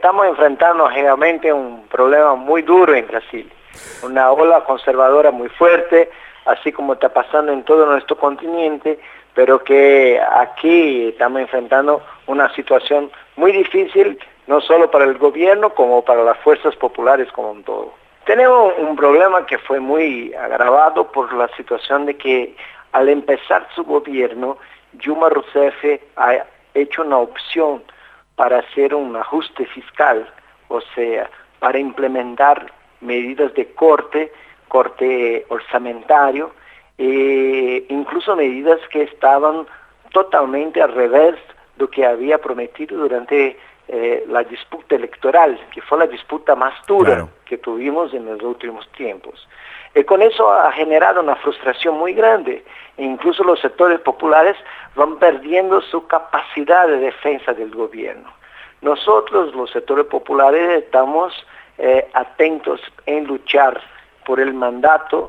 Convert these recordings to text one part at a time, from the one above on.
estamos enfrentando realmente un problema muy duro en Brasil, una ola conservadora muy fuerte, así como está pasando en todo nuestro continente, pero que aquí estamos enfrentando una situación muy difícil, no solo para el gobierno, como para las fuerzas populares como un todo. Tenemos un problema que fue muy agravado por la situación de que al empezar su gobierno, Dilma Rousseff ha hecho una opción para hacer un ajuste fiscal, o sea, para implementar medidas de corte orçamentario, incluso medidas que estaban totalmente al revés de lo que había prometido durante la disputa electoral, que fue la disputa más dura que tuvimos en los últimos tiempos. Con eso ha generado una frustración muy grande, e incluso los sectores populares van perdiendo su capacidad de defensa del gobierno. Nosotros, los sectores populares, estamos atentos en luchar por el mandato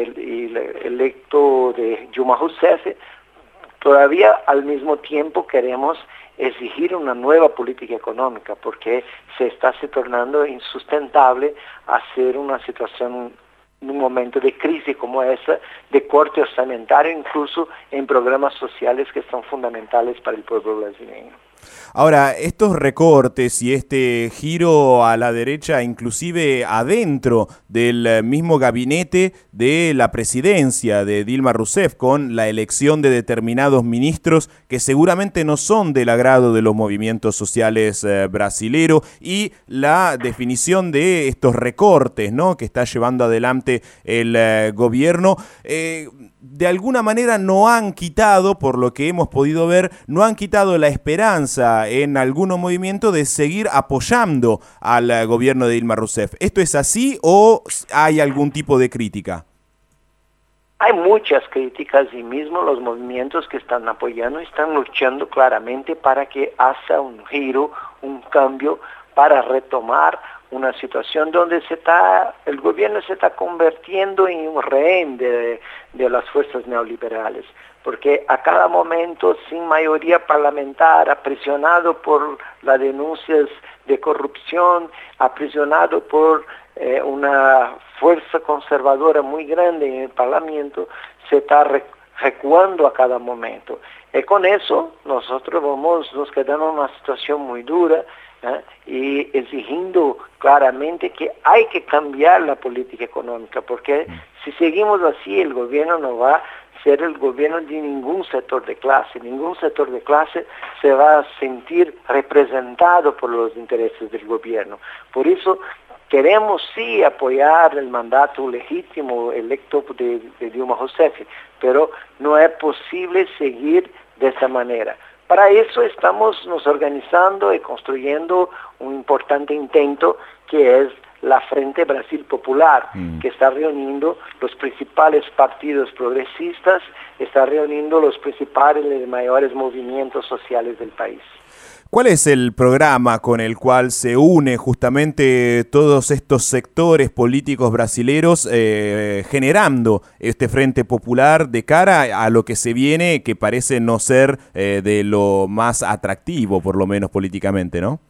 electo de Dilma Rousseff. Todavía al mismo tiempo queremos exigir una nueva política económica porque se tornando insustentable hacer una situación en un momento de crisis como esa, de corte orçamentario, incluso en programas sociales que son fundamentales para el pueblo brasileño. Ahora, estos recortes y este giro a la derecha, inclusive adentro del mismo gabinete de la presidencia de Dilma Rousseff, con la elección de determinados ministros que seguramente no son del agrado de los movimientos sociales brasileros, y la definición de estos recortes, ¿no?, que está llevando adelante el gobierno, de alguna manera no han quitado, por lo que hemos podido ver, no han quitado la esperanza en algunos movimientos de seguir apoyando al gobierno de Dilma Rousseff. ¿Esto es así o hay algún tipo de crítica? Hay muchas críticas y mismo los movimientos que están apoyando están luchando claramente para que haga un giro, un cambio para retomar una situación donde el gobierno se está convirtiendo en un rehén de las fuerzas neoliberales, porque a cada momento, sin mayoría parlamentar, aprisionado por las denuncias de corrupción, aprisionado por una fuerza conservadora muy grande en el Parlamento, se está recuando a cada momento. Y con eso nosotros nos quedamos en una situación muy dura, y exigiendo claramente que hay que cambiar la política económica, porque si seguimos así el gobierno no va a ser el gobierno de ningún sector de clase se va a sentir representado por los intereses del gobierno. Por eso queremos sí apoyar el mandato legítimo electo de Dilma Rousseff, pero no es posible seguir de esa manera. Para eso estamos nos organizando y construyendo un importante intento que es la Frente Brasil Popular, que está reuniendo los principales partidos progresistas, está reuniendo los principales y mayores movimientos sociales del país. ¿Cuál es el programa con el cual se une justamente todos estos sectores políticos brasileros generando este Frente Popular de cara a lo que se viene, que parece no ser de lo más atractivo, por lo menos políticamente, ¿no?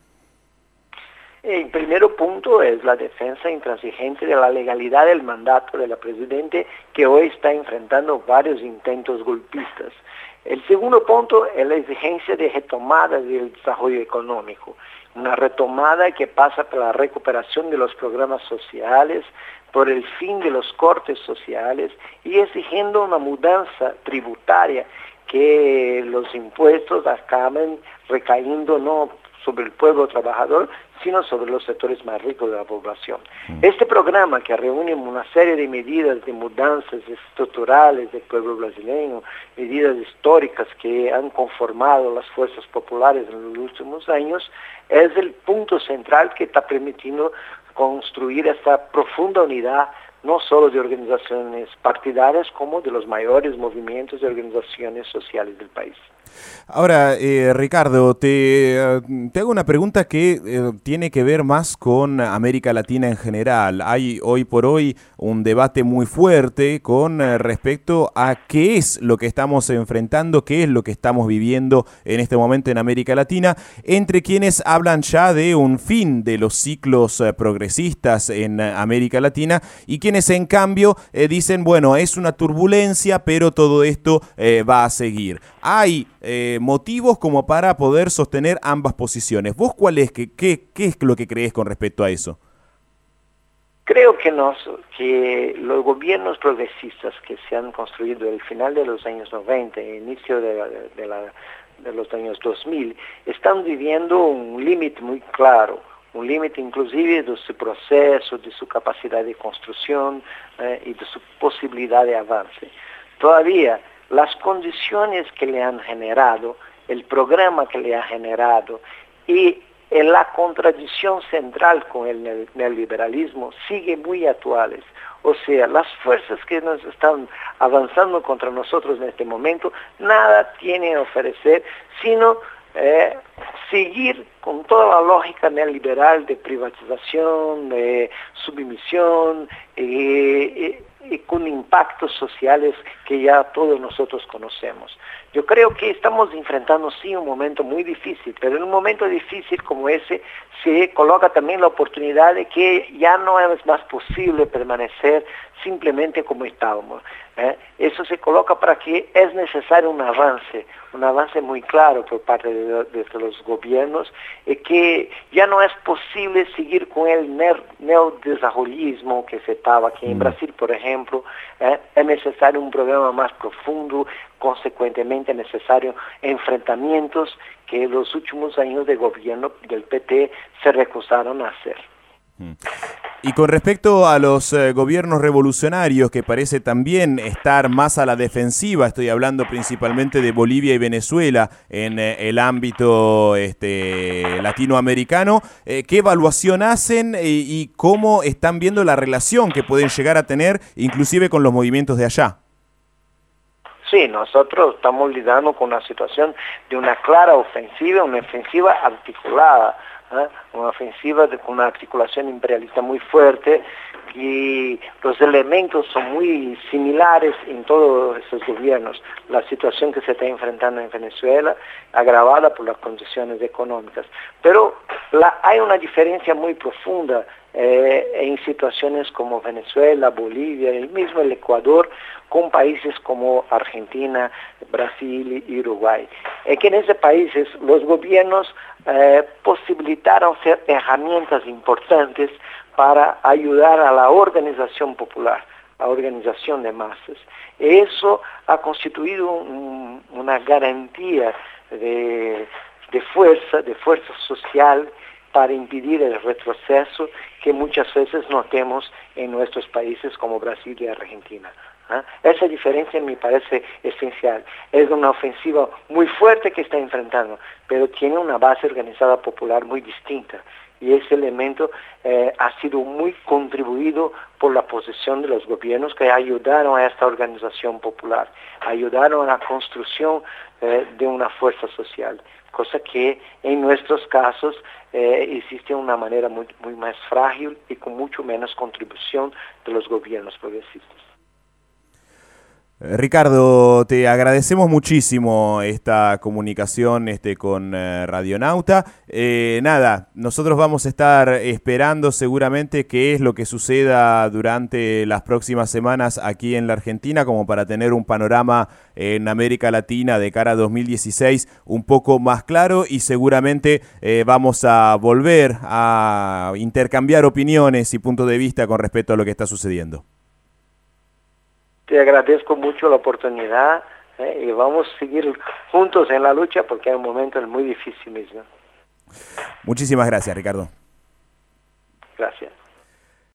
El primer punto es la defensa intransigente de la legalidad del mandato de la Presidente, que hoy está enfrentando varios intentos golpistas. El segundo punto es la exigencia de retomada del desarrollo económico, una retomada que pasa por la recuperación de los programas sociales, por el fin de los cortes sociales y exigiendo una mudanza tributaria, que los impuestos acaben recayendo no sobre el pueblo trabajador, sino sobre los sectores más ricos de la población. Este programa, que reúne una serie de medidas de mudanzas estructurales del pueblo brasileño, medidas históricas que han conformado las fuerzas populares en los últimos años, es el punto central que está permitiendo construir esta profunda unidad, no solo de organizaciones partidarias, como de los mayores movimientos y organizaciones sociales del país. Ahora, Ricardo, te hago una pregunta que tiene que ver más con América Latina en general. Hay hoy por hoy un debate muy fuerte con respecto a qué es lo que estamos enfrentando, qué es lo que estamos viviendo en este momento en América Latina, entre quienes hablan ya de un fin de los ciclos progresistas en América Latina y quienes en cambio dicen, bueno, es una turbulencia, pero todo esto va a seguir. Hay motivos como para poder sostener ambas posiciones. ¿Vos cuál es, qué es lo que crees con respecto a eso? Creo que los gobiernos progresistas que se han construido al final de los años 90 e inicio de los años 2000 están viviendo un límite muy claro, un límite inclusive de su proceso, de su capacidad de construcción y de su posibilidad de avance. Todavía las condiciones que le han generado, el programa que le ha generado y la contradicción central con el neoliberalismo sigue muy actuales. O sea, las fuerzas que nos están avanzando contra nosotros en este momento nada tienen a ofrecer sino seguir con toda la lógica neoliberal de privatización, de submisión y con impactos sociales que ya todos nosotros conocemos. Yo creo que estamos enfrentando sí un momento muy difícil, pero en un momento difícil como ese se coloca también la oportunidad de que ya no es más posible permanecer simplemente como estábamos. Eso se coloca para que es necesario un avance muy claro por parte de los gobiernos, que ya no es posible seguir con el neodesarrollismo que se estaba aquí en Brasil, por ejemplo. Es necesario un programa más profundo, consecuentemente necesario enfrentamientos que los últimos años de gobierno del PT se rehusaron a hacer. Y con respecto a los gobiernos revolucionarios, que parece también estar más a la defensiva, estoy hablando principalmente de Bolivia y Venezuela en el ámbito latinoamericano, ¿qué evaluación hacen y cómo están viendo la relación que pueden llegar a tener inclusive con los movimientos de allá? Sí, nosotros estamos lidiando con una situación de una clara ofensiva, una ofensiva articulada, una ofensiva con una articulación imperialista muy fuerte, y los elementos son muy similares en todos esos gobiernos. La situación que se está enfrentando en Venezuela, agravada por las condiciones económicas. Pero hay una diferencia muy profunda en situaciones como Venezuela, Bolivia, el mismo el Ecuador, con países como Argentina, Brasil y Uruguay. Que en esos países los gobiernos posibilitaron ser herramientas importantes para ayudar a la organización popular, a organización de masas. Eso ha constituido una garantía de fuerza social para impedir el retroceso que muchas veces notemos en nuestros países como Brasil y Argentina. Esa diferencia me parece esencial. Es una ofensiva muy fuerte que está enfrentando, pero tiene una base organizada popular muy distinta. Y ese elemento ha sido muy contribuido por la posición de los gobiernos que ayudaron a esta organización popular, ayudaron a la construcción de una fuerza social, cosa que en nuestros casos existe de una manera muy más frágil y con mucho menos contribución de los gobiernos progresistas. Ricardo, te agradecemos muchísimo esta comunicación con Radionauta. Nada, nosotros vamos a estar esperando seguramente qué es lo que suceda durante las próximas semanas aquí en la Argentina, como para tener un panorama en América Latina de cara a 2016 un poco más claro, y seguramente vamos a volver a intercambiar opiniones y puntos de vista con respecto a lo que está sucediendo. Te agradezco mucho la oportunidad y vamos a seguir juntos en la lucha porque hay un momento muy difícil mismo. Muchísimas gracias, Ricardo.